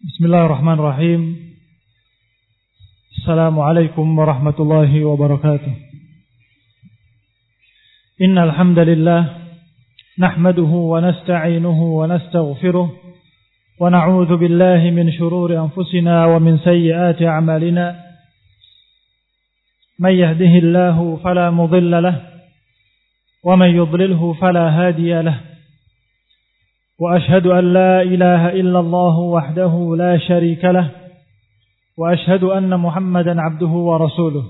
Bismillahirrahmanirrahim. Assalamualaikum warahmatullahi wabarakatuh. Innal hamdalillah nahmaduhu wa nasta'inuhu wa nastaghfiruh wa na'udzu billahi min shururi anfusina wa min sayyiati a'malina. May yahdihillahu fala mudilla lahu wa may yudlilhu fala hadiya lahu. وأشهد أن لا إله إلا الله وحده لا شريك له وأشهد أن محمدا عبده ورسوله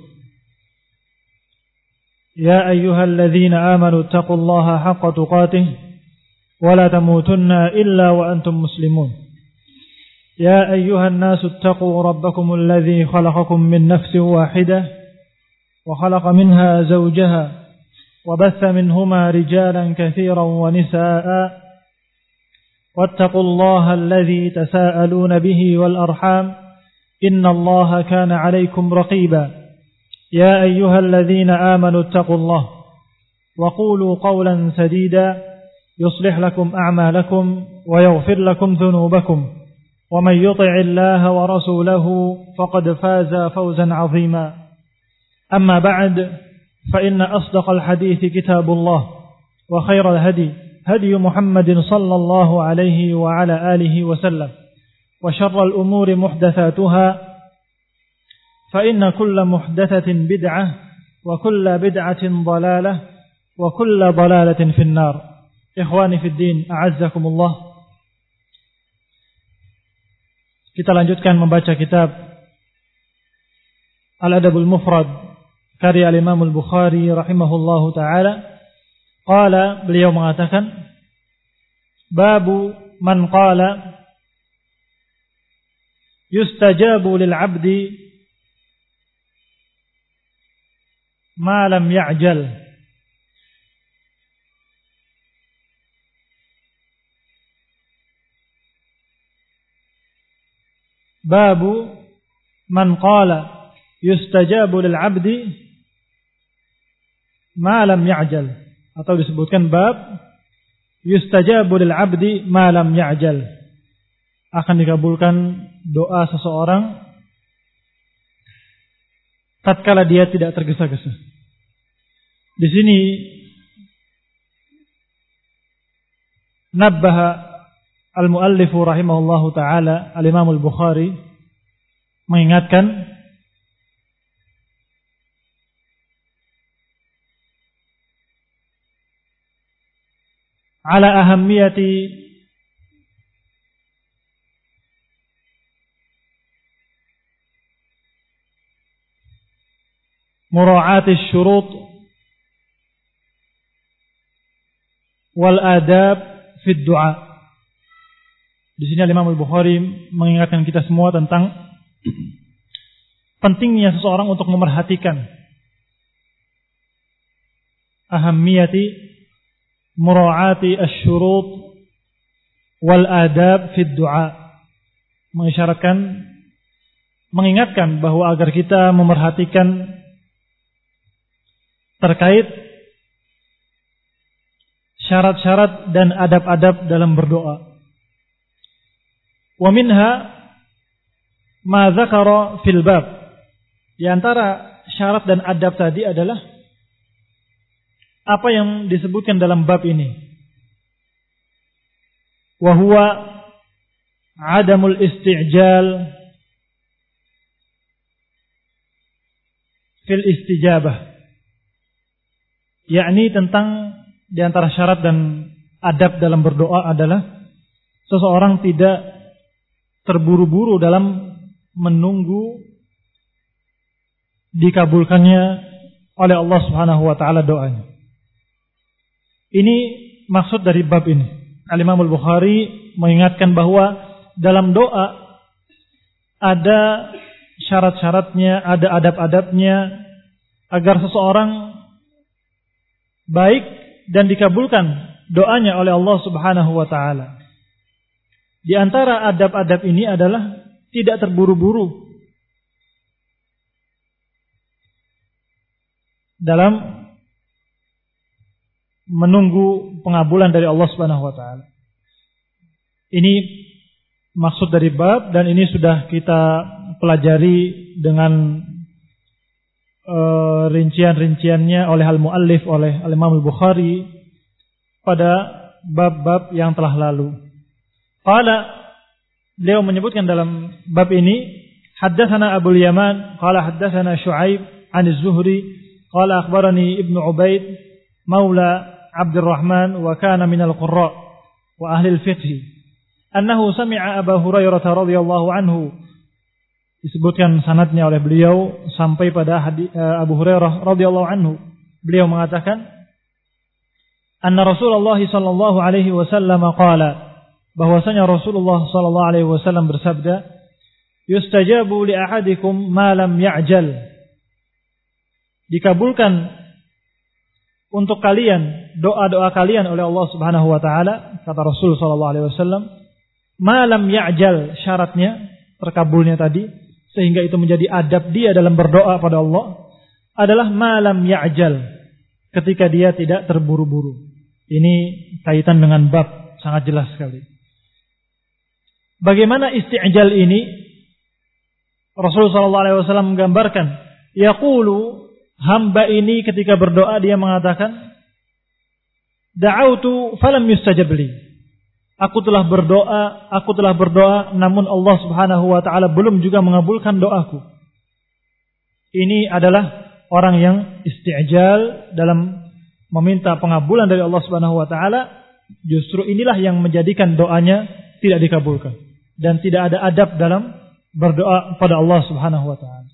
يا أيها الذين آمنوا اتقوا الله حق تقاته ولا تموتن إلا وأنتم مسلمون يا أيها الناس اتقوا ربكم الذي خلقكم من نفس واحدة وخلق منها زوجها وبث منهما رجالا كثيرا ونساء واتقوا الله الذي تساءلون به والأرحام إن الله كان عليكم رقيبا يا أيها الذين آمنوا اتقوا الله وقولوا قولا سديدا يصلح لكم أعمالكم ويغفر لكم ذنوبكم ومن يطع الله ورسوله فقد فاز فوزا عظيما أما بعد فإن أصدق الحديث كتاب الله وخير الهدي هدي محمد صلى الله عليه وعلى آله وسلم وشر الأمور محدثاتها فإن كل محدثة بدعة وكل بدعة ضلالة وكل ضلالة في النار. إخواني في الدين أعزكم الله. Kita lanjutkan membaca kitab Al-Adabul Mufrad karya Al-Imam Al-Bukhari rahimahullahu ta'ala. Qala, beliau mengatakan, babu man qala yustajabu lil 'abdi ma lam ya'jal. Babu man qala yustajabu lil 'abdi ma lam ya'jal. Atau disebutkan bab yustajabu lil 'abdi ma lam ya'jal. Akan dikabulkan doa seseorang tatkala dia tidak tergesa-gesa. Di sini nabbaha al-muallif rahimahullahu taala al-Imam Al-Bukhari mengingatkan ala ahammiyati mura'ati syurut wal adab fi du'a. Di sini Imam Al-Bukhari mengingatkan kita semua tentang pentingnya seseorang untuk memerhatikan ahammiyati mura'ati asy-syurut wal adab fi du'a, mengingatkan bahwa agar kita memerhatikan terkait syarat-syarat dan adab-adab dalam berdoa. Wa minha ma dzakara fil bab. Di antara syarat dan adab tadi adalah apa yang disebutkan dalam bab ini. Wa huwa adamul isti'jal fil istijabah. Yakni tentang di antara syarat dan adab dalam berdoa adalah seseorang tidak terburu-buru dalam menunggu dikabulkannya oleh Allah Subhanahu wa taala doanya. Ini maksud dari bab ini. Al-Imam Al-Bukhari mengingatkan bahwa dalam doa ada syarat-syaratnya, ada adab-adabnya agar seseorang baik dan dikabulkan doanya oleh Allah Subhanahu wa taala. Di antara adab-adab ini adalah tidak terburu-buru dalam menunggu pengabulan dari Allah Subhanahu wa taala. Ini maksud dari bab, dan ini sudah kita pelajari dengan rincian-rinciannya oleh al-muallif, oleh al-Imam al-Bukhari pada bab-bab yang telah lalu. Beliau menyebutkan dalam bab ini, haddatsana Abu Yaman qala haddatsana Syu'aib 'an az-Zuhri qala akhbarani Ibnu Ubaid maula Abdurrahman wa kana min al-qurra wa ahli al-fiqh annahu sami'a Abu Hurairah radhiyallahu anhu. Disebutkan sanadnya oleh beliau sampai pada Abu Hurairah radhiyallahu anhu. Beliau mengatakan, anna Rasulullah sallallahu alaihi wasallam qala, bahwasanya Rasulullah sallallahu alaihi wasallam bersabda, yustajabu li ahadikum ma lam ya'jal. Dikabulkan untuk kalian doa-doa kalian oleh Allah Subhanahu wa taala, kata Rasul sallallahu alaihi wasallam, ma lam ya'jal, syaratnya terkabulnya tadi, sehingga itu menjadi adab dia dalam berdoa pada Allah, adalah malam ya'jal, ketika dia tidak terburu-buru. Ini kaitan dengan bab, sangat jelas sekali. Bagaimana isti'jal ini? Rasulullah SAW menggambarkan, yaqulu, hamba ini ketika berdoa dia mengatakan, da'autu falam yustajab li. Aku telah berdoa, namun Allah Subhanahu wa taala belum juga mengabulkan doaku. Ini adalah orang yang isti'jal dalam meminta pengabulan dari Allah Subhanahu wa taala. Justru inilah yang menjadikan doanya tidak dikabulkan dan tidak ada adab dalam berdoa pada Allah Subhanahu wa taala.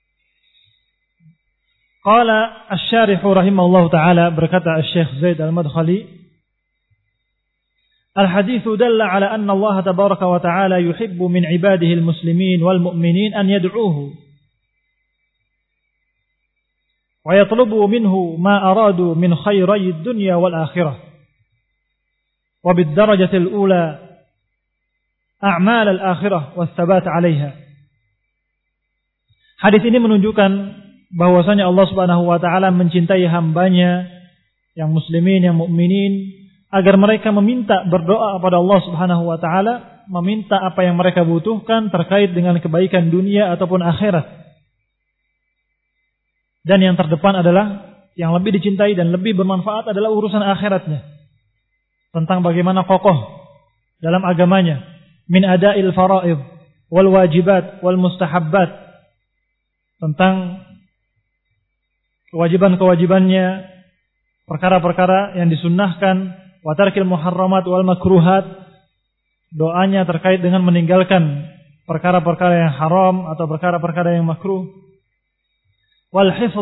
Qala asy-syarih rahimahullahu taala, berkata Syekh Zaid Al-Madkhali, الحديث دل على أن الله تبارك وتعالى يحب من عباده المسلمين والمؤمنين أن يدعوه ويطلبوا منه ما أرادوا من خيري الدنيا والآخرة وبالدرجة الأولى أعمال الآخرة والثبات عليها. Hadis ini menunjukkan bahwasanya Allah Subhanahu wa taala mencintai hambanya yang muslimin, yang mukminin, agar mereka meminta berdoa kepada Allah Subhanahu wa taala, meminta apa yang mereka butuhkan terkait dengan kebaikan dunia ataupun akhirat. Dan yang terdepan adalah, yang lebih dicintai dan lebih bermanfaat adalah urusan akhiratnya. Tentang bagaimana kokoh dalam agamanya, min ada'il fara'id wal wajibat wal mustahabbat, tentang kewajiban-kewajibannya, perkara-perkara yang disunnahkan, wa tarkil muharramat wal makruhat, doanya terkait dengan meninggalkan perkara-perkara yang haram atau perkara-perkara yang makruh, wal hifz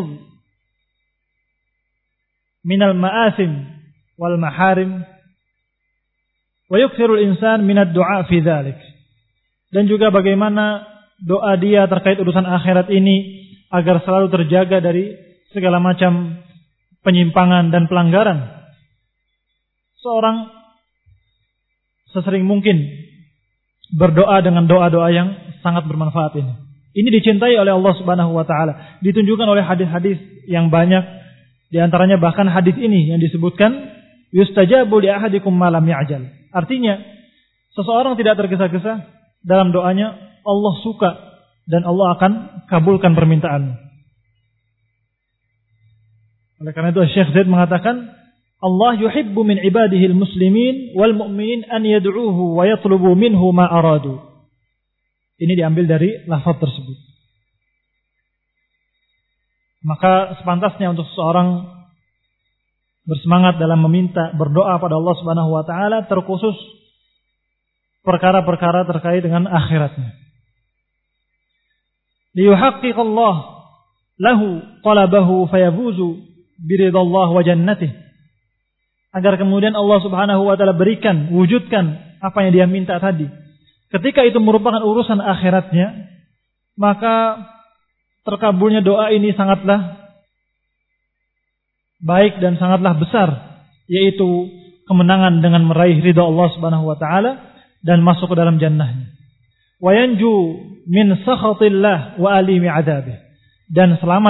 minal ma'asim wal maharim, wa yukthirul insan minad du'a fi dzalik. Dan juga bagaimana doa dia terkait urusan akhirat ini agar selalu terjaga dari segala macam penyimpangan dan pelanggaran. Seorang sesering mungkin berdoa dengan doa-doa yang sangat bermanfaat ini. Ini dicintai oleh Allah Subhanahu wa taala. Ditunjukkan oleh hadis-hadis yang banyak, di antaranya bahkan hadis ini yang disebutkan yustajabu li ahadikum ma lam ya'jal. Artinya, seseorang tidak tergesa-gesa dalam doanya, Allah suka dan Allah akan kabulkan permintaannya. Oleh karena itu Syekh Zaid mengatakan, Allah yuhibbu min ibadihil muslimin wal mu'minin an yad'uuhu wa yatlubu minhu ma aradu. Ini diambil dari lafaz tersebut. Maka sepantasnya untuk seseorang bersemangat dalam meminta, berdoa pada Allah Subhanahu wa taala, terkhusus perkara-perkara terkait dengan akhiratnya. Liyuhaqqiqallah lahu talabahu fayafuzu biridallah wa jannatihi. Agar kemudian Allah Subhanahu wa taala berikan, wujudkan apa yang dia minta tadi. Ketika itu merupakan urusan akhiratnya, maka terkabulnya doa ini sangatlah baik dan sangatlah besar, yaitu kemenangan dengan meraih ridha Allah Subhanahu wa taala dan masuk ke dalam jannahnya. Wa yanju min sakhatillah wa alimi adzabih, dan selamat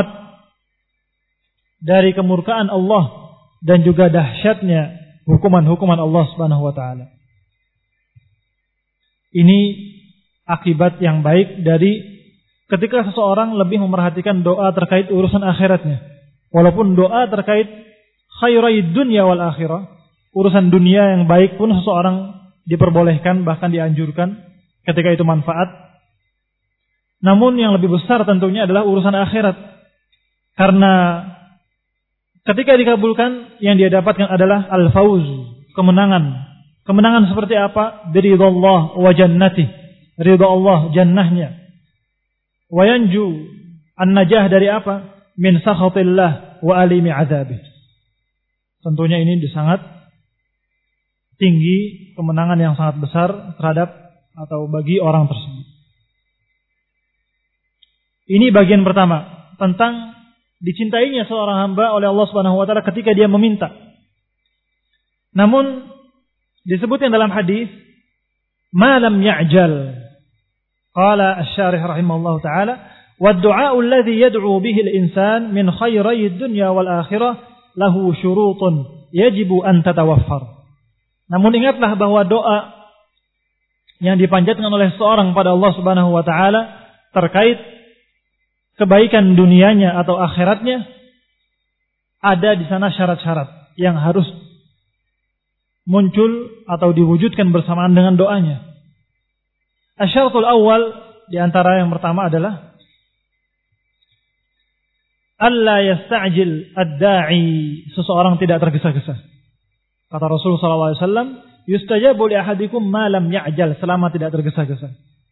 dari kemurkaan Allah dan juga dahsyatnya hukuman-hukuman Allah Subhanahu wa taala. Ini akibat yang baik dari ketika seseorang lebih memerhatikan doa terkait urusan akhiratnya. Walaupun doa terkait khairai dunya wal akhirah, urusan dunia yang baik pun seseorang diperbolehkan, bahkan dianjurkan ketika itu manfaat. Namun yang lebih besar tentunya adalah urusan akhirat. Karena ketika dikabulkan, yang dia dapatkan adalah al-fawz, kemenangan. Kemenangan seperti apa? Biridallah wa jannatih. Ridha Allah, jannahnya. Wa yanju, an-najah dari apa? Min sakhatillah wa alimi azabih. Tentunya ini sangat tinggi, kemenangan yang sangat besar terhadap atau bagi orang tersebut. Ini bagian pertama tentang dicintainya seorang hamba oleh Allah Subhanahu wa taala ketika dia meminta. Namun disebutkan dalam hadis ma lam ya'jal. Qala asy-syarih rahimahullahu taala wad-du'a'u alladhi yad'u bihi al-insan min khairai ad-dunya wal akhirah lahu syurutun yajibu an tatawaffar. Namun ingatlah bahwa doa yang dipanjatkan oleh seorang pada Allah Subhanahu wa taala terkait kebaikan dunianya atau akhiratnya, ada di sana syarat-syarat yang harus muncul atau diwujudkan bersamaan dengan doanya. Asyaratul awal, di antara yang pertama adalah alla yasta'jil ad-da'i, seseorang tidak tergesa-gesa. Kata Rasulullah SAW, yustajabu li ahadikum ma lam ya'jal, selama tidak tergesa-gesa.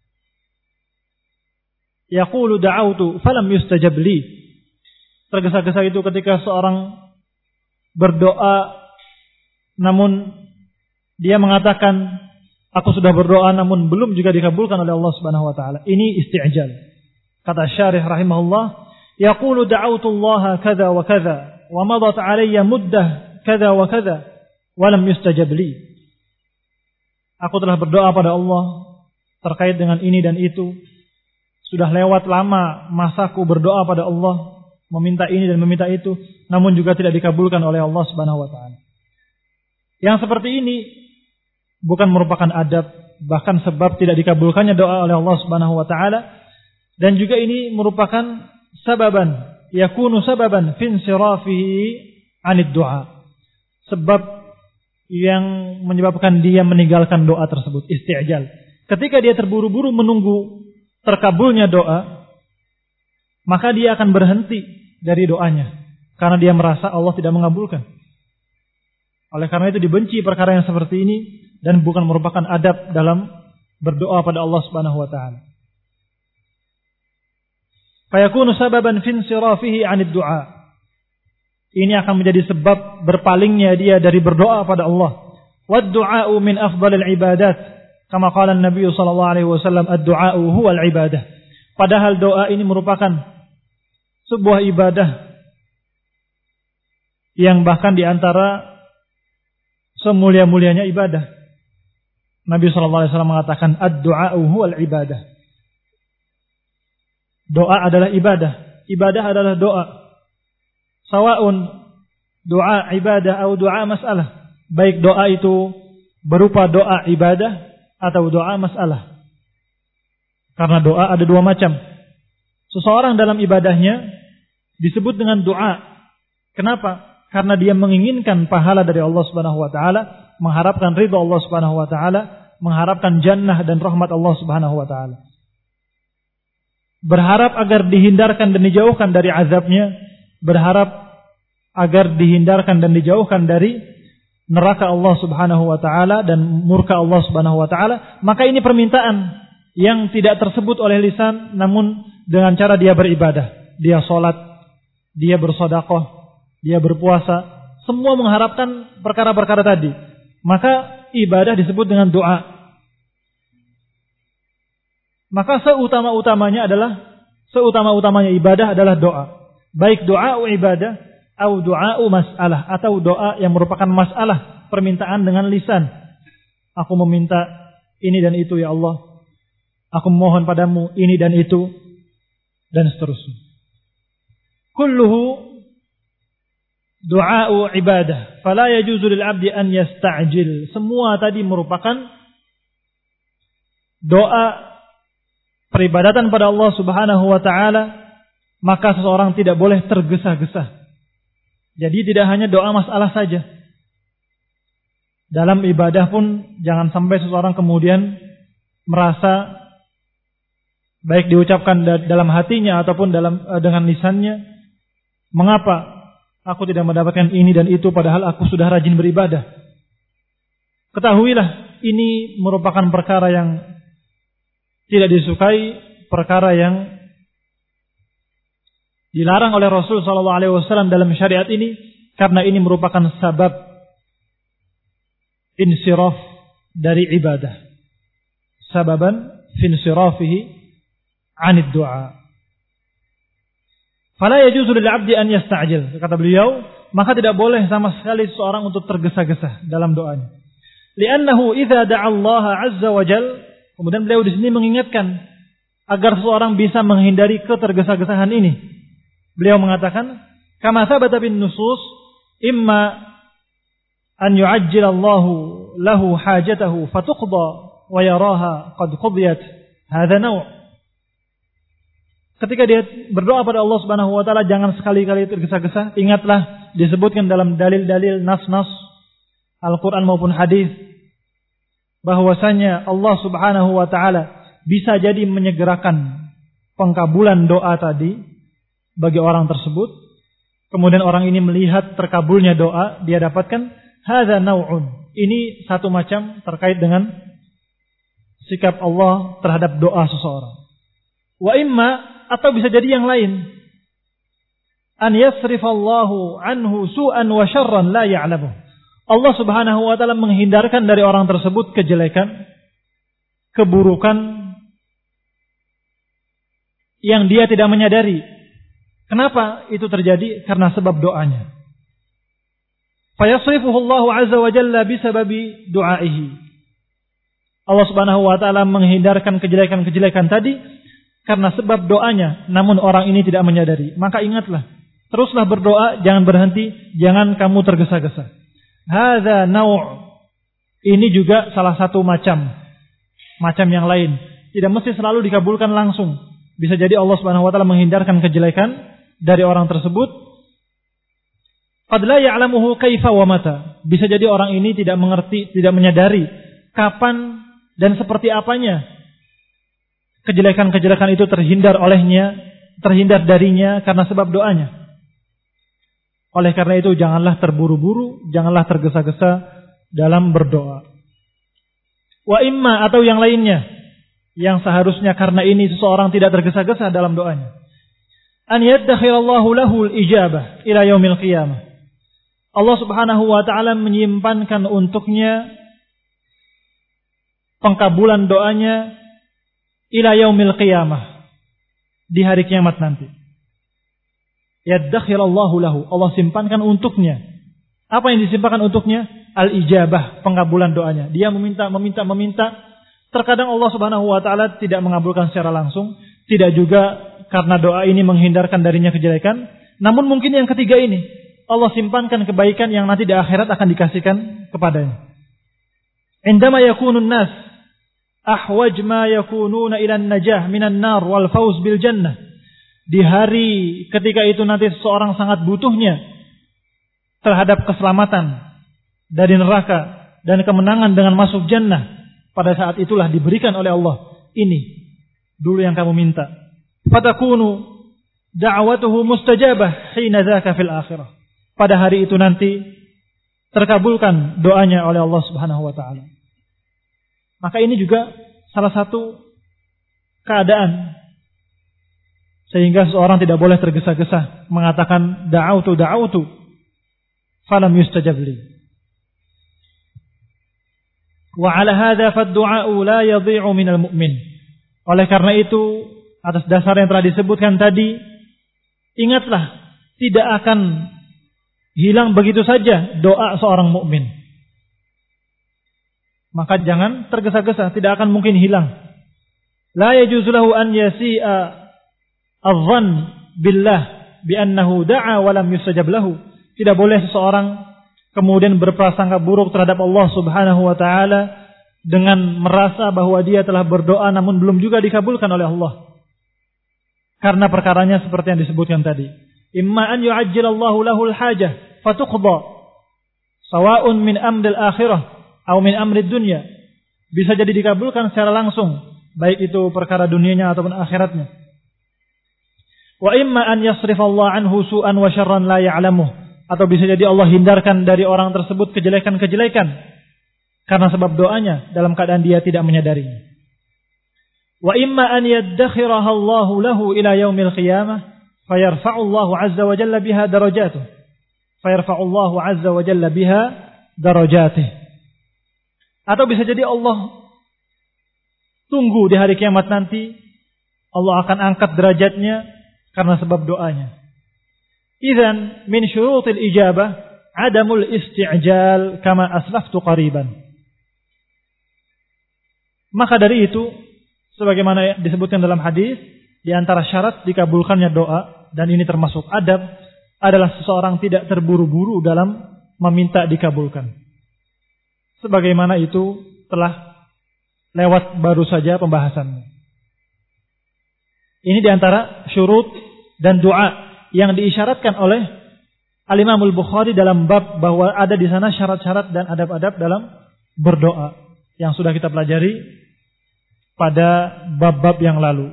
Yaqulu da'autu falam yustajab li. Tergesa-gesa itu ketika seorang berdoa namun dia mengatakan aku sudah berdoa namun belum juga dikabulkan oleh Allah Subhanahu wa taala. Ini isti'jal. Kata Syarih rahimahullah, yaqulu da'autu Allah kadza wa kadza wa madat alayya muddah kadza wa kadza wa lam yustajab li. Aku telah berdoa pada Allah terkait dengan ini dan itu. Sudah lewat lama masaku berdoa pada Allah, meminta ini dan meminta itu, namun juga tidak dikabulkan oleh Allah Subhanahu wa taala. Yang seperti ini bukan merupakan adab, bahkan sebab tidak dikabulkannya doa oleh Allah Subhanahu wa taala, dan juga ini merupakan sababan, yakunu sababan fi insirafihi 'anid du'a. Sebab yang menyebabkan dia meninggalkan doa tersebut, isti'jal. Ketika dia terburu-buru menunggu terkabulnya doa, maka dia akan berhenti dari doanya karena dia merasa Allah tidak mengabulkan. Oleh karena itu dibenci perkara yang seperti ini dan bukan merupakan adab dalam berdoa pada Allah Subhanahu wa taala. Fayakunu sababan fi insirafihi 'anid du'a. Ini akan menjadi sebab berpalingnya dia dari berdoa pada Allah. Wad du'a'u min afdhalil ibadat. Kama qala Nabi sallallahu alaihi wasallam, ad-du'a'u huwal ibadah. Padahal doa ini merupakan sebuah ibadah yang bahkan di antara semulia-mulianya ibadah. Nabi sallallahu alaihi wasallam mengatakan ad-du'a'u huwal ibadah. Doa adalah ibadah. Ibadah adalah doa. Sawa'un doa ibadah atau doa masalah. Baik doa itu berupa doa ibadah atau doa masalah. Karena doa ada dua macam. Seseorang dalam ibadahnya disebut dengan doa. Kenapa? Karena dia menginginkan pahala dari Allah Subhanahu wa taala, mengharapkan ridha Allah Subhanahu wa taala, mengharapkan jannah dan rahmat Allah Subhanahu wa taala. Berharap agar dihindarkan dan dijauhkan dari azabnya, berharap agar dihindarkan dan dijauhkan dari neraka Allah Subhanahu wa taala dan murka Allah Subhanahu wa taala, maka ini permintaan yang tidak tersebut oleh lisan, namun dengan cara dia beribadah, dia salat, dia bersedekah, dia berpuasa, semua mengharapkan perkara-perkara tadi. Maka ibadah disebut dengan doa. Maka seutama-utamanya ibadah adalah doa. Baik doa ibadah atau doa masalah, atau doa yang merupakan masalah, permintaan dengan lisan. Aku meminta ini dan itu ya Allah. Aku memohon padamu ini dan itu, dan seterusnya. Kulluhu du'a'u ibadah, fala yajuzu lil 'abdi an yasta'jil. Semua tadi merupakan doa peribadatan pada Allah Subhanahu wa taala, maka seseorang tidak boleh tergesa-gesa. Jadi tidak hanya doa masalah saja. Dalam ibadah pun jangan sampai seseorang kemudian merasa baik diucapkan dalam hatinya ataupun dengan lisannya, mengapa aku tidak mendapatkan ini dan itu padahal aku sudah rajin beribadah. Ketahuilah ini merupakan perkara yang tidak disukai, perkara yang dilarang oleh Rasul SAW dalam syariat ini, karena ini merupakan sabab insiraf dari ibadah. Sababan finsirafihi anid du'a. Fala yajuzu lil 'abdi an yasta'jil. Kata beliau, maka tidak boleh sama sekali seorang untuk tergesa-gesa dalam doanya. Li'annahu idza da'a Allah 'azza wa jalla. Kemudian beliau di sini mengingatkan agar seseorang bisa menghindari ketergesa-gesaan ini. Beliau mengatakan, kama thabata bin nusus, imma an yu'ajjil Allahu lahu hajatahu fatuqda wa yaraha qad qudiyat. Hadza naw'. Ketika dia berdoa pada Allah Subhanahu wa taala, jangan sekali-kali tergesa-gesa. Ingatlah disebutkan dalam dalil-dalil nas-nas Al-Qur'an maupun hadis bahwasanya Allah Subhanahu wa taala bisa jadi menyegerakan pengkabulan doa tadi bagi orang tersebut. Kemudian orang ini melihat terkabulnya doa, dia dapatkan hadza nau'un. Ini satu macam terkait dengan sikap Allah terhadap doa seseorang. Wa imma, atau bisa jadi yang lain, an yasrifallahu anhu su'an wa syarran la ya'lamu. Allah Subhanahu wa taala menghindarkan dari orang tersebut kejelekan, keburukan yang dia tidak menyadari. Kenapa itu terjadi? Karena sebab doanya. Fayasrifuhu Allahu azza wa jalla bisababi du'aihi. Allah Subhanahu wa taala menghindarkan kejelekan-kejelekan tadi karena sebab doanya, namun orang ini tidak menyadari. Maka ingatlah, teruslah berdoa, jangan berhenti, jangan kamu tergesa-gesa. Hadza naw'. Ini juga salah satu macam yang lain. Tidak mesti selalu dikabulkan langsung. Bisa jadi Allah Subhanahu wa taala menghindarkan kejelekan dari orang tersebut. Qad la ya'lamuhu kaifa wa mata. Bisa jadi orang ini tidak mengerti, tidak menyadari kapan dan seperti apanya kejelekan-kejelekan itu terhindar darinya karena sebab doanya. Oleh karena itu janganlah terburu-buru, janganlah tergesa-gesa dalam berdoa. Wa imma, atau yang lainnya, yang seharusnya karena ini seseorang tidak tergesa-gesa dalam doanya. An yaddakhirallahu lahu al-ijabah ila yaumil qiyamah. Allah Subhanahu wa taala menyimpankan untuknya pengkabulan doanya ila yaumil qiyamah, di hari kiamat nanti. Yaddakhirallahu lahu, Allah simpankan untuknya. Apa yang disimpankan untuknya? Al-ijabah, pengkabulan doanya. Dia meminta. Terkadang Allah Subhanahu wa taala tidak mengabulkan secara langsung, tidak juga karena doa ini menghindarkan darinya kejelekan. Namun mungkin yang ketiga ini, Allah simpankan kebaikan yang nanti di akhirat akan dikasihkan kepadanya. Indama yakunun nas ahwaj ma yakununa ila an-najah minan nar wal fawz bil jannah. Di hari ketika itu nanti seseorang sangat butuhnya terhadap keselamatan dari neraka dan kemenangan dengan masuk jannah. Pada saat itulah diberikan oleh Allah, ini dulu yang kamu minta. Fatakunu da'watuhu mustajabah hina dzaka fil akhirah. Pada hari itu nanti terkabulkan doanya oleh Allah Subhanahu wa taala. Maka ini juga salah satu keadaan sehingga seorang tidak boleh tergesa-gesa mengatakan da'autu falam yustajab li. Wa 'ala hadza fad-du'a'u la yadhi'u minal mu'min. Oleh karena itu, atas dasar yang telah disebutkan tadi, ingatlah, tidak akan hilang begitu saja doa seorang mukmin. Maka jangan tergesa-gesa, tidak akan mungkin hilang. La yajuzu lahu an yasi'a adh-dhann billah bi annahu da'a wa lam yustajab lahu. Tidak boleh seseorang kemudian berprasangka buruk terhadap Allah Subhanahu wa taala dengan merasa bahwa dia telah berdoa namun belum juga dikabulkan oleh Allah. Karena perkaranya seperti yang disebutkan tadi. Imma an yu'ajjilallahu lahul hajah fatuqda sawa'un min amril akhirah atau min amrid dunya. Bisa jadi dikabulkan secara langsung, baik itu perkara dunianya ataupun akhiratnya. Wa imma an yasrifallahu anhu su'an wa syarran la ya'lamuh, atau bisa jadi Allah hindarkan dari orang tersebut kejelekan-kejelekan karena sebab doanya dalam keadaan dia tidak menyadarinya. Wa imma an yaddakhiraha Allahu lahu ila yaumil qiyamah fayarfa'u Allahu 'azza wa jalla biha darajatuh. Fayarfa'u Allahu 'azza wa jalla biha darajatuh. Atau bisa jadi Allah tunggu di hari kiamat nanti, Allah akan angkat derajatnya karena sebab doanya. Idzan min syurutil ijabah adamul isti'jal kama aslaftu qariban. Maka dari itu, sebagaimana disebutkan dalam hadis, di antara syarat dikabulkannya doa, dan ini termasuk adab, adalah seseorang tidak terburu-buru dalam meminta dikabulkan. Sebagaimana itu telah lewat baru saja pembahasannya. Ini di antara syurut dan doa yang diisyaratkan oleh Al-Imam Al-Bukhari dalam bab bahwa ada di sana syarat-syarat dan adab-adab dalam berdoa yang sudah kita pelajari pada bab-bab yang lalu.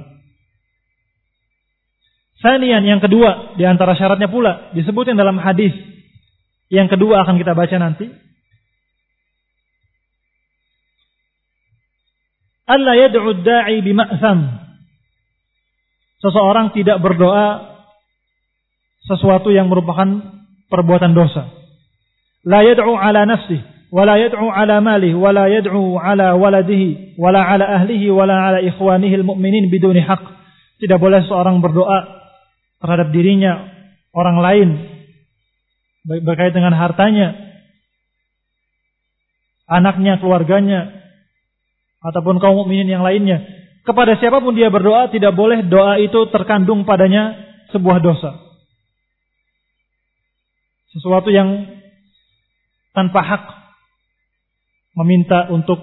Sanian, yang kedua di antara syaratnya pula disebutkan dalam hadis yang kedua akan kita baca nanti. Alla yad'u ad-da'i bima'tham. Seseorang tidak berdoa sesuatu yang merupakan perbuatan dosa. La yad'u ala nafsihi, wa la yad'u ala malihi, wa la yad'u ala waladihi, wa la ala ahlihi, wa la ala ikhwanihi al-mu'minin biduni haqq. Tidak boleh seorang berdoa terhadap dirinya, orang lain, berkait dengan hartanya, anaknya, keluarganya, ataupun kaum mukminin yang lainnya. Kepada siapapun dia berdoa, tidak boleh doa itu terkandung padanya sebuah dosa. Sesuatu yang tanpa hak, meminta untuk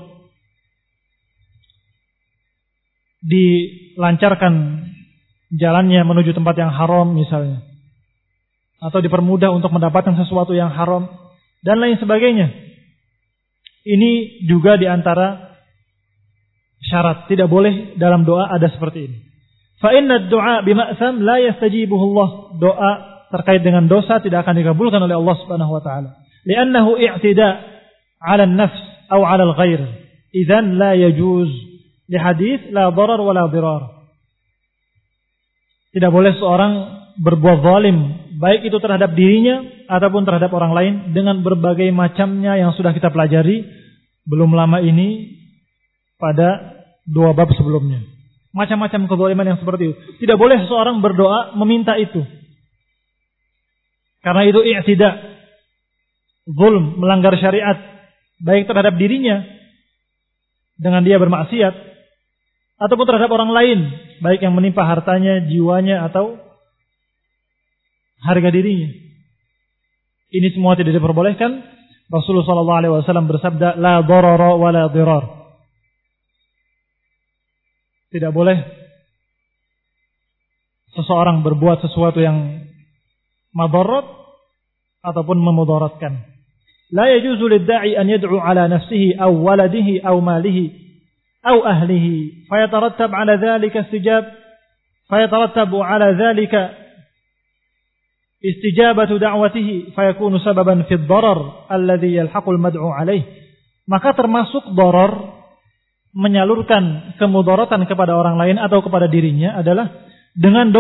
dilancarkan jalannya menuju tempat yang haram misalnya, atau dipermudah untuk mendapatkan sesuatu yang haram, dan lain sebagainya. Ini juga di antara syarat, tidak boleh dalam doa ada seperti ini. Fa inna ad-du'a bima'tham la yastajibuhu Allah. Doa terkait dengan dosa tidak akan dikabulkan oleh Allah Subhanahu wa taala. Li'annahu i'tida' 'ala an-nafs aw 'ala al-ghair. Idzan la yajuz. Li hadits la darar wa la dirar. Tidak boleh seorang berbuat zalim, baik itu terhadap dirinya ataupun terhadap orang lain, dengan berbagai macamnya yang sudah kita pelajari belum lama ini pada dua bab sebelumnya. Macam-macam kezaliman yang seperti itu. Tidak boleh seseorang berdoa meminta itu. Karena itu i'tida', zulm, melanggar syariat, baik terhadap dirinya dengan dia bermaksiat, ataupun terhadap orang lain, baik yang menimpa hartanya, jiwanya, atau harga dirinya. Ini semua tidak diperbolehkan. Rasulullah SAW bersabda, la darara wa la dirar. Tidak boleh seseorang berbuat sesuatu yang madarat ataupun memudaratkan. La yajuzu lid-da'i an yad'u ala nafsihi aw waladihi aw malihi aw ahlihi fayatarattab ala dhalika istijabatu da'watihi fayakunu sababan fi ad-darar alladhi yalhaqu al-mad'u alayh. Maka termasuk darar, menyalurkan kemudaratan kepada orang lain atau kepada dirinya, adalah dengan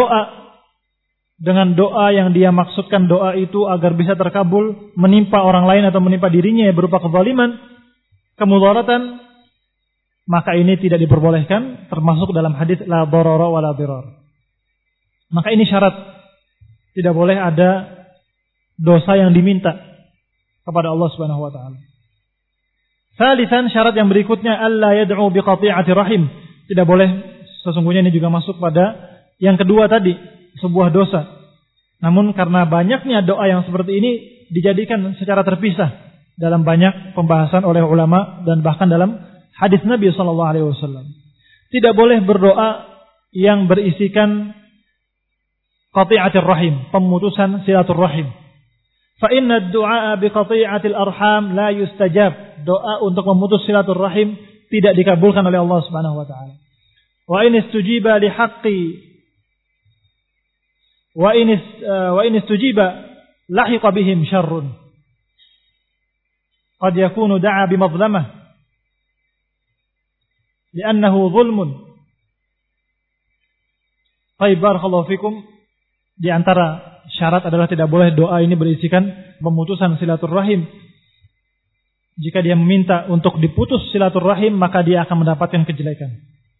doa yang dia maksudkan doa itu agar bisa terkabul, menimpa orang lain atau menimpa dirinya berupa kezaliman, kemudaratan, maka ini tidak diperbolehkan, termasuk dalam hadis la darara wa la dirar. Maka ini syarat, tidak boleh ada dosa yang diminta kepada Allah Subhanahu wa taala. Salisan, syarat yang berikutnya, alla yad'u biqati'ati rahim. Tidak boleh, sesungguhnya ini juga masuk pada yang kedua tadi, sebuah dosa. Namun karena banyaknya doa yang seperti ini dijadikan secara terpisah dalam banyak pembahasan oleh ulama dan bahkan dalam hadis Nabi sallallahu alaihi wasallam. Tidak boleh berdoa yang berisikan qati'atir rahim, pemutusan silaturahim. Fa inna ad-du'a bi qati'atil arham la yustajab. Doa untuk memutus silaturahim tidak dikabulkan oleh Allah Subhanahu wa taala. Wa in istujiba li haqqi wa in istujiba lahiqa bihim syarrun. Qad yakunu da'a bi madlamah li'annahu zulmun. Baik, barakallahu fikum. Di antara syarat adalah tidak boleh doa ini berisikan pemutusan silaturahim. Jika dia meminta untuk diputus silaturahim, maka dia akan mendapatkan kejelekan.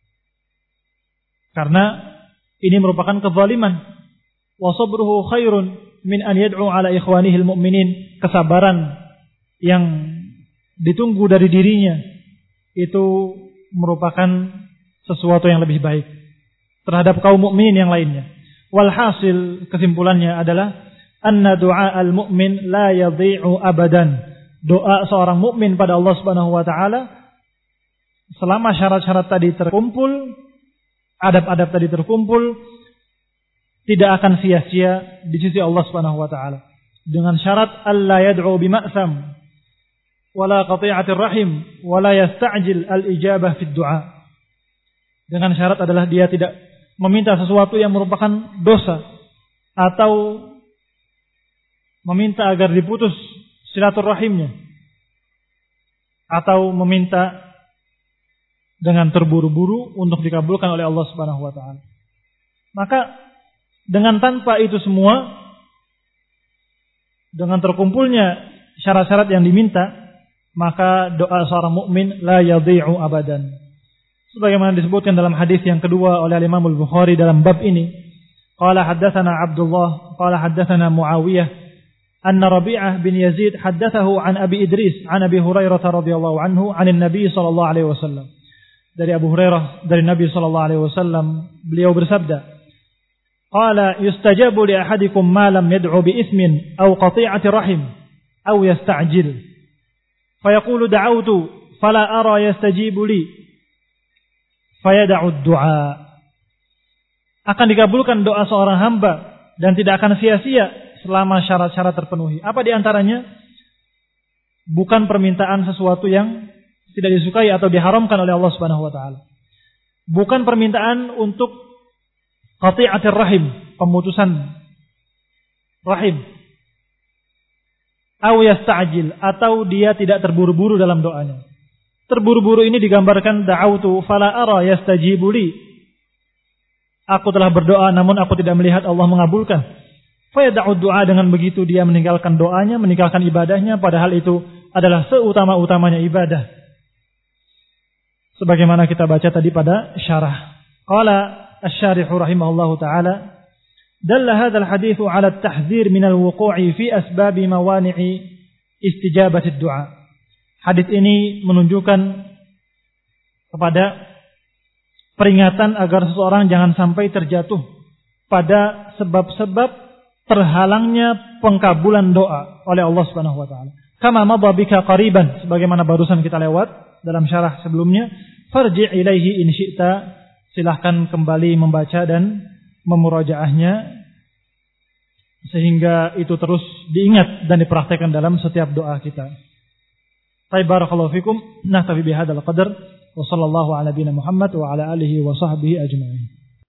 Karena ini merupakan kezaliman. Wa sabruhu khairun min an yad'u ala ikhwanihi al-mu'minin. Kesabaran yang ditunggu dari dirinya itu merupakan sesuatu yang lebih baik terhadap kaum mukminin yang lainnya. Walhasil, kesimpulannya adalah anna du'a al-mu'min la yadhi'u abadan. Doa seorang mukmin pada Allah Subhanahu wa taala selama syarat-syarat tadi terkumpul, adab-adab tadi terkumpul, tidak akan sia-sia di sisi Allah Subhanahu wa taala. Dengan syarat alla yad'u bima'sam wala qati'atir rahim wala yasta'jil al-ijabah fid du'a. Dengan syarat adalah dia tidak meminta sesuatu yang merupakan dosa atau meminta agar diputus silaturahimnya atau meminta dengan terburu-buru untuk dikabulkan oleh Allah Subhanahu wa taala. Maka dengan tanpa itu semua, dengan terkumpulnya syarat-syarat yang diminta, maka doa seorang mukmin la yadhi'u abadan. Sebagaimana disebutkan dalam hadis yang kedua oleh Imam Al-Bukhari dalam bab ini, qala haddatsana Abdullah qala haddatsana Muawiyah anna Rabi'ah bin Yazid haddatsahu an Abi Idris an Abi Hurairah radhiyallahu anhu anin Nabi sallallahu alaihi wasallam. Dari Abu Hurairah dari Nabi sallallahu alaihi wasallam, beliau bersabda, qala yustajabu li ahadikum ma lam yad'u bi ismin aw qati'ati rahim aw yasta'jil fayaqulu da'awtu fala ara yastajibu li fayada'ud du'a. Akan dikabulkan doa seorang hamba dan tidak akan sia-sia selama syarat-syarat terpenuhi. Apa di antaranya? Bukan permintaan sesuatu yang tidak disukai atau diharamkan oleh Allah Subhanahu wa taala. Bukan permintaan untuk qati'atir rahim, pemutusan rahim. Aw yasta'jil, atau dia tidak terburu-buru dalam doanya. Terburu-buru ini digambarkan da'autu fala ara yastajibu li. Aku telah berdoa namun aku tidak melihat Allah mengabulkan. Fa yad'u du'a, dengan begitu dia meninggalkan doanya, meninggalkan ibadahnya, padahal itu adalah seutama-utamanya ibadah. Sebagaimana kita baca tadi pada syarah. Qala asy-syarih rahimahullahu taala, dalla hadzal hadits 'ala at-tahdhir min al-wuqu'i fi asbab mawani'i istijabati ad-du'a. Hadis ini menunjukkan kepada peringatan agar seseorang jangan sampai terjatuh pada sebab-sebab terhalangnya pengkabulan doa oleh Allah Subhanahu wa taala. Kama madha bika qariban, sebagaimana barusan kita lewat dalam syarah sebelumnya, farji' ilaihi in syi'ta, silahkan kembali membaca dan memurajaahnya sehingga itu terus diingat dan dipraktikkan dalam setiap doa kita. Baik, barakallahu fikum. Naktafi bihadzal qadar wa sallallahu ala nabiyyina Muhammad wa ala alihi wa sahbihi ajma'in.